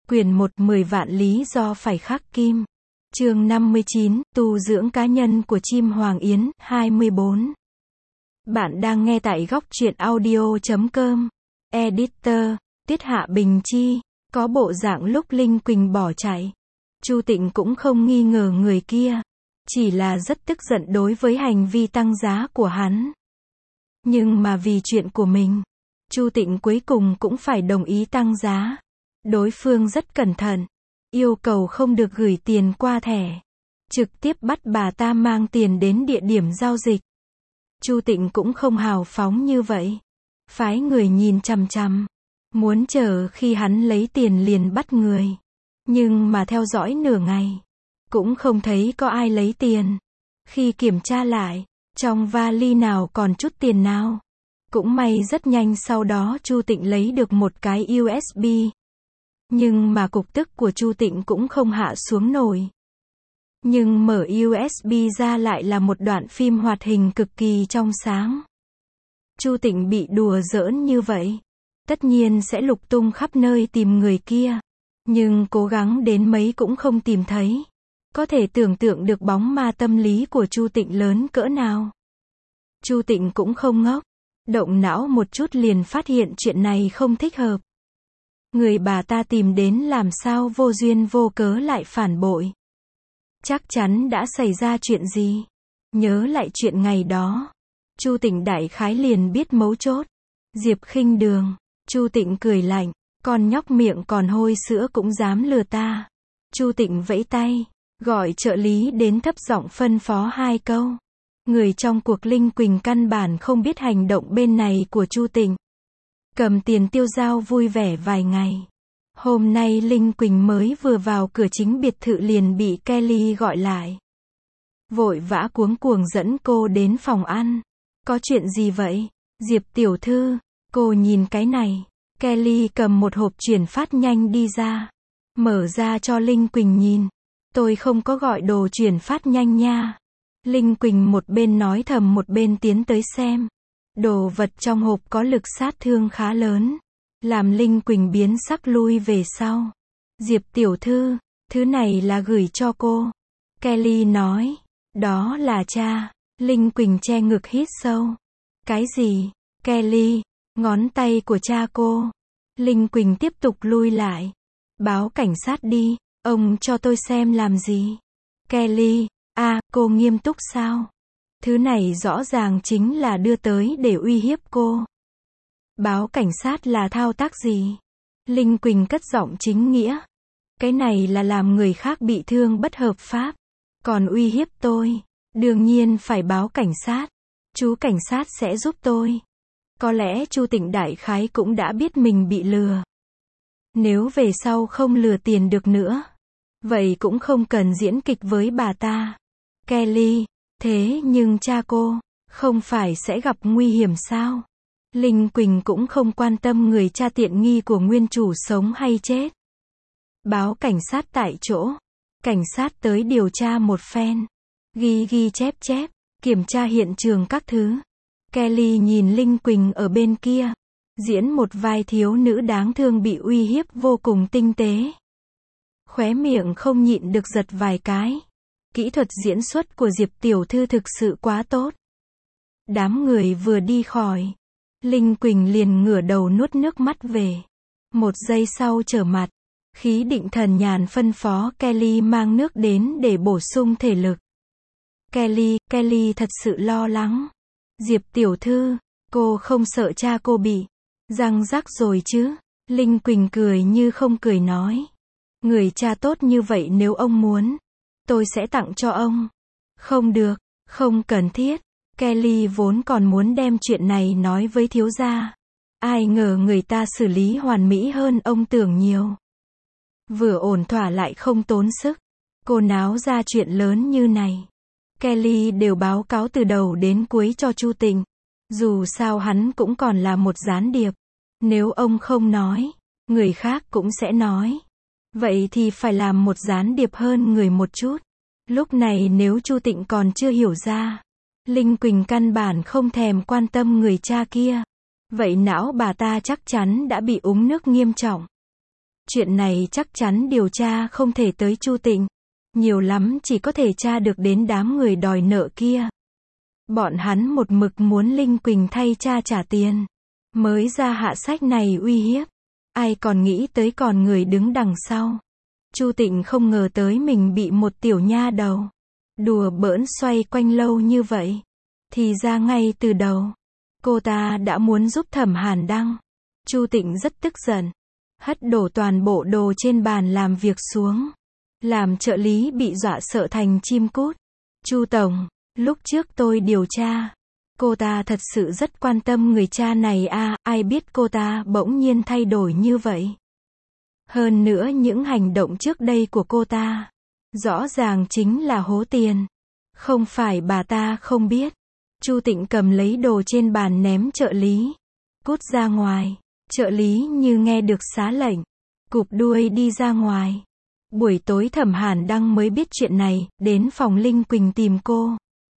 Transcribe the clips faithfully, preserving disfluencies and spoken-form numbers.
Quyển một mười vạn lý do phải khắc kim. Chương năm mươi chín, tu dưỡng cá nhân của chim Hoàng Yến, hai mươi bốn. Bạn đang nghe tại góc truyện audio chấm com. Editor, Tiết Hạ Bình Chi. Có bộ dạng lúc Linh Quỳnh bỏ chạy. Chu Tịnh cũng không nghi ngờ người kia. Chỉ là rất tức giận đối với hành vi tăng giá của hắn. Nhưng mà vì chuyện của mình, Chu Tịnh cuối cùng cũng phải đồng ý tăng giá. Đối phương rất cẩn thận, yêu cầu không được gửi tiền qua thẻ, trực tiếp bắt bà ta mang tiền đến địa điểm giao dịch. Chu Tịnh cũng không hào phóng như vậy, phái người nhìn chằm chằm, muốn chờ khi hắn lấy tiền liền bắt người. Nhưng mà theo dõi nửa ngày, cũng không thấy có ai lấy tiền. Khi kiểm tra lại, trong vali nào còn chút tiền nào. Cũng may rất nhanh sau đó Chu Tịnh lấy được một cái u ét bê. Nhưng mà cục tức của Chu Tịnh cũng không hạ xuống nổi. Nhưng mở u ét bê ra lại là một đoạn phim hoạt hình cực kỳ trong sáng. Chu Tịnh bị đùa giỡn như vậy, tất nhiên sẽ lục tung khắp nơi tìm người kia. Nhưng cố gắng đến mấy cũng không tìm thấy. Có thể tưởng tượng được bóng ma tâm lý của Chu Tịnh lớn cỡ nào. Chu Tịnh cũng không ngốc, động não một chút liền phát hiện chuyện này không thích hợp. Người bà ta tìm đến làm sao vô duyên vô cớ lại phản bội. Chắc chắn đã xảy ra chuyện gì. Nhớ lại chuyện ngày đó, Chu Tịnh đại khái liền biết mấu chốt. Diệp Khinh Đường. Chu Tịnh cười lạnh, con nhóc miệng còn hôi sữa cũng dám lừa ta. Chu Tịnh vẫy tay, gọi trợ lý đến thấp giọng phân phó hai câu. Người trong cuộc Linh Quỳnh căn bản không biết hành động bên này của Chu Tịnh. Cầm tiền tiêu dao vui vẻ vài ngày. Hôm nay Linh Quỳnh mới vừa vào cửa chính biệt thự liền bị Kelly gọi lại. Vội vã cuống cuồng dẫn cô đến phòng ăn. Có chuyện gì vậy? Diệp tiểu thư, cô nhìn cái này. Kelly cầm một hộp chuyển phát nhanh đi ra. Mở ra cho Linh Quỳnh nhìn. Tôi không có gọi đồ chuyển phát nhanh nha. Linh Quỳnh một bên nói thầm một bên tiến tới xem. Đồ vật trong hộp có lực sát thương khá lớn, làm Linh Quỳnh biến sắc lui về sau. Diệp tiểu thư, thứ này là gửi cho cô. Kelly nói, đó là cha. Linh Quỳnh che ngực hít sâu. Cái gì? Kelly, ngón tay của cha cô. Linh Quỳnh tiếp tục lui lại. Báo cảnh sát đi, ông cho tôi xem làm gì? Kelly, à, cô nghiêm túc sao? Thứ này rõ ràng chính là đưa tới để uy hiếp cô. Báo cảnh sát là thao tác gì? Linh Quỳnh cất giọng chính nghĩa. Cái này là làm người khác bị thương bất hợp pháp. Còn uy hiếp tôi, đương nhiên phải báo cảnh sát. Chú cảnh sát sẽ giúp tôi. Có lẽ Chu Tịnh đại khái cũng đã biết mình bị lừa. Nếu về sau không lừa tiền được nữa, vậy cũng không cần diễn kịch với bà ta. Kelly, thế nhưng cha cô, không phải sẽ gặp nguy hiểm sao? Linh Quỳnh cũng không quan tâm người cha tiện nghi của nguyên chủ sống hay chết. Báo cảnh sát tại chỗ. Cảnh sát tới điều tra một phen. Ghi ghi chép chép, kiểm tra hiện trường các thứ. Kelly nhìn Linh Quỳnh ở bên kia. Diễn một vai thiếu nữ đáng thương bị uy hiếp vô cùng tinh tế. Khóe miệng không nhịn được giật vài cái. Kỹ thuật diễn xuất của Diệp tiểu thư thực sự quá tốt. Đám người vừa đi khỏi, Linh Quỳnh liền ngửa đầu nuốt nước mắt về. Một giây sau trở mặt, khí định thần nhàn phân phó Kelly mang nước đến để bổ sung thể lực. Kelly, Kelly thật sự lo lắng. Diệp tiểu thư, cô không sợ cha cô bị răng rắc rồi chứ? Linh Quỳnh cười như không cười nói. Người cha tốt như vậy nếu ông muốn, tôi sẽ tặng cho ông. Không được, không cần thiết. Kelly vốn còn muốn đem chuyện này nói với thiếu gia. Ai ngờ người ta xử lý hoàn mỹ hơn ông tưởng nhiều. Vừa ổn thỏa lại không tốn sức. Cô náo ra chuyện lớn như này. Kelly đều báo cáo từ đầu đến cuối cho Chu Tịnh. Dù sao hắn cũng còn là một gián điệp. Nếu ông không nói, người khác cũng sẽ nói. Vậy thì phải làm một gián điệp hơn người một chút. Lúc này nếu Chu Tịnh còn chưa hiểu ra, Linh Quỳnh căn bản không thèm quan tâm người cha kia. Vậy não bà ta chắc chắn đã bị úng nước nghiêm trọng. Chuyện này chắc chắn điều tra không thể tới Chu Tịnh. Nhiều lắm chỉ có thể tra được đến đám người đòi nợ kia. Bọn hắn một mực muốn Linh Quỳnh thay cha trả tiền. Mới ra hạ sách này uy hiếp. Ai còn nghĩ tới còn người đứng đằng sau. Chu Tịnh không ngờ tới mình bị một tiểu nha đầu đùa bỡn xoay quanh lâu như vậy. Thì ra ngay từ đầu, cô ta đã muốn giúp Thẩm Hàn Đăng. Chu Tịnh rất tức giận. Hất đổ toàn bộ đồ trên bàn làm việc xuống. Làm trợ lý bị dọa sợ thành chim cút. Chu Tổng, lúc trước tôi điều tra. Cô ta thật sự rất quan tâm người cha này a, ai biết cô ta bỗng nhiên thay đổi như vậy. Hơn nữa những hành động trước đây của cô ta, rõ ràng chính là hố tiền. Không phải bà ta không biết. Chu Tịnh cầm lấy đồ trên bàn ném trợ lý. Cút ra ngoài. Trợ lý như nghe được xá lệnh. Cụp đuôi đi ra ngoài. Buổi tối Thẩm Hàn Đăng mới biết chuyện này, đến phòng Linh Quỳnh tìm cô.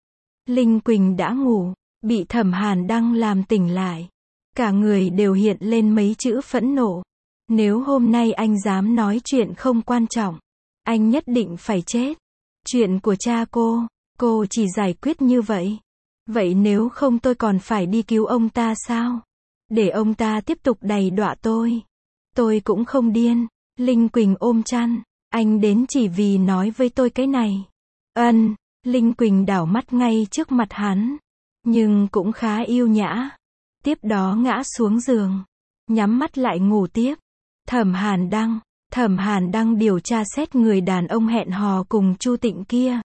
Linh Quỳnh đã ngủ, bị Thẩm Hàn Đăng làm tỉnh lại. Cả người đều hiện lên mấy chữ phẫn nộ. Nếu hôm nay anh dám nói chuyện không quan trọng, anh nhất định phải chết. Chuyện của cha cô, cô chỉ giải quyết như vậy. Vậy nếu không tôi còn phải đi cứu ông ta sao? Để ông ta tiếp tục đày đọa tôi. Tôi cũng không điên. Linh Quỳnh ôm chăn. Anh đến chỉ vì nói với tôi cái này. Ân, Linh Quỳnh đảo mắt ngay trước mặt hắn. Nhưng cũng khá yêu nhã. Tiếp đó ngã xuống giường. Nhắm mắt lại ngủ tiếp. Thẩm Hàn Đăng. Thẩm Hàn Đăng điều tra xét người đàn ông hẹn hò cùng Chu Tịnh kia.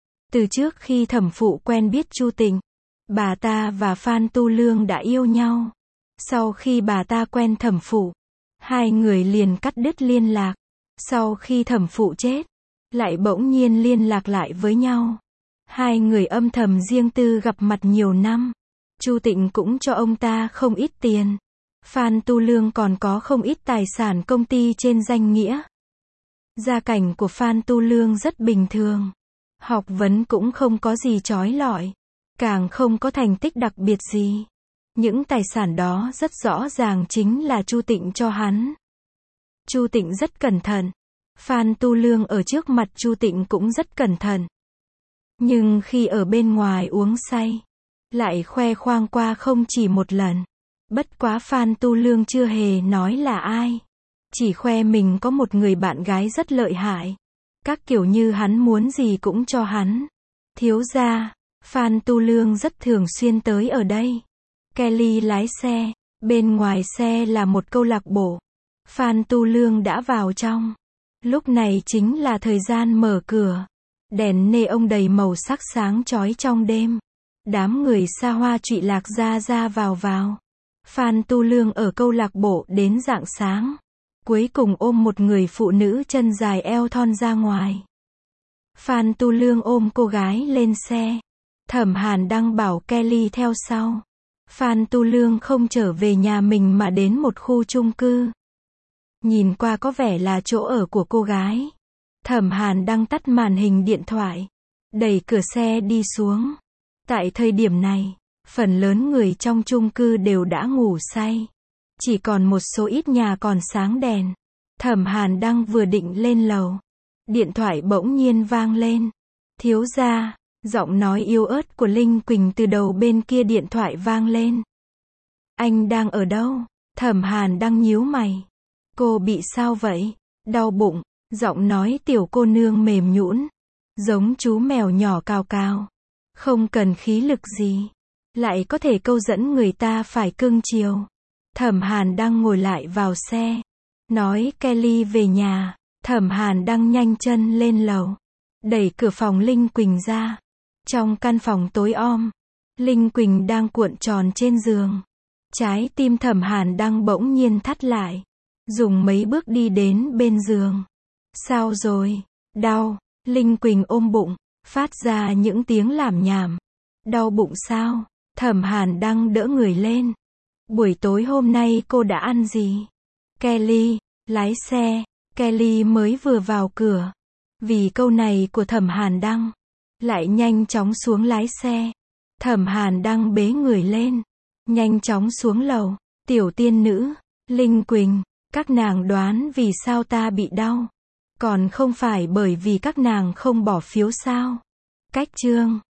Từ trước khi thẩm phụ quen biết Chu Tịnh, bà ta và Phan Tu Lương đã yêu nhau. Sau khi bà ta quen thẩm phụ, hai người liền cắt đứt liên lạc. Sau khi thẩm phụ chết, lại bỗng nhiên liên lạc lại với nhau. Hai người âm thầm riêng tư gặp mặt nhiều năm. Chu Tịnh cũng cho ông ta không ít tiền. Phan Tu Lương còn có không ít tài sản công ty trên danh nghĩa. Gia cảnh của Phan Tu Lương rất bình thường. Học vấn cũng không có gì chói lọi. Càng không có thành tích đặc biệt gì. Những tài sản đó rất rõ ràng chính là Chu Tịnh cho hắn. Chu Tịnh rất cẩn thận. Phan Tu Lương ở trước mặt Chu Tịnh cũng rất cẩn thận. Nhưng khi ở bên ngoài uống say, lại khoe khoang qua không chỉ một lần. Bất quá Phan Tu Lương chưa hề nói là ai. Chỉ khoe mình có một người bạn gái rất lợi hại. Các kiểu như hắn muốn gì cũng cho hắn. Thiếu gia, Phan Tu Lương rất thường xuyên tới ở đây. Kelly lái xe. Bên ngoài xe là một câu lạc bộ. Phan Tu Lương đã vào trong. Lúc này chính là thời gian mở cửa. Đèn neon đầy màu sắc sáng chói trong đêm. Đám người xa hoa trụy lạc ra ra vào vào. Phan Tu Lương ở câu lạc bộ đến rạng sáng. Cuối cùng ôm một người phụ nữ chân dài eo thon ra ngoài. Phan Tu Lương ôm cô gái lên xe. Thẩm Hàn Đăng bảo Kelly theo sau. Phan Tu Lương không trở về nhà mình mà đến một khu chung cư. Nhìn qua có vẻ là chỗ ở của cô gái. Thẩm Hàn Đăng tắt màn hình điện thoại. Đẩy cửa xe đi xuống. Tại thời điểm này, phần lớn người trong chung cư đều đã ngủ say. Chỉ còn một số ít nhà còn sáng đèn. Thẩm Hàn Đăng vừa định lên lầu. Điện thoại bỗng nhiên vang lên. Thiếu gia, giọng nói yếu ớt của Linh Quỳnh từ đầu bên kia điện thoại vang lên. Anh đang ở đâu? Thẩm Hàn Đăng nhíu mày. Cô bị sao vậy? Đau bụng. Giọng nói tiểu cô nương mềm nhũn, giống chú mèo nhỏ cào cào. Không cần khí lực gì. Lại có thể câu dẫn người ta phải cưng chiều. Thẩm Hàn Đăng ngồi lại vào xe. Nói Kelly về nhà. Thẩm Hàn Đăng nhanh chân lên lầu. Đẩy cửa phòng Linh Quỳnh ra. Trong căn phòng tối om, Linh Quỳnh đang cuộn tròn trên giường. Trái tim Thẩm Hàn Đăng bỗng nhiên thắt lại. Dùng mấy bước đi đến bên giường. Sao rồi? Đau. Linh Quỳnh ôm bụng, phát ra những tiếng lảm nhảm. Đau bụng sao? Thẩm Hàn Đăng đỡ người lên. Buổi tối hôm nay cô đã ăn gì? Kelly, lái xe. Kelly mới vừa vào cửa. Vì câu này của Thẩm Hàn Đăng, lại nhanh chóng xuống lái xe. Thẩm Hàn Đăng bế người lên, nhanh chóng xuống lầu. Tiểu tiên nữ, Linh Quỳnh, Các nàng đoán vì sao ta bị đau? Còn không phải bởi vì các nàng không bỏ phiếu sao? Cách chương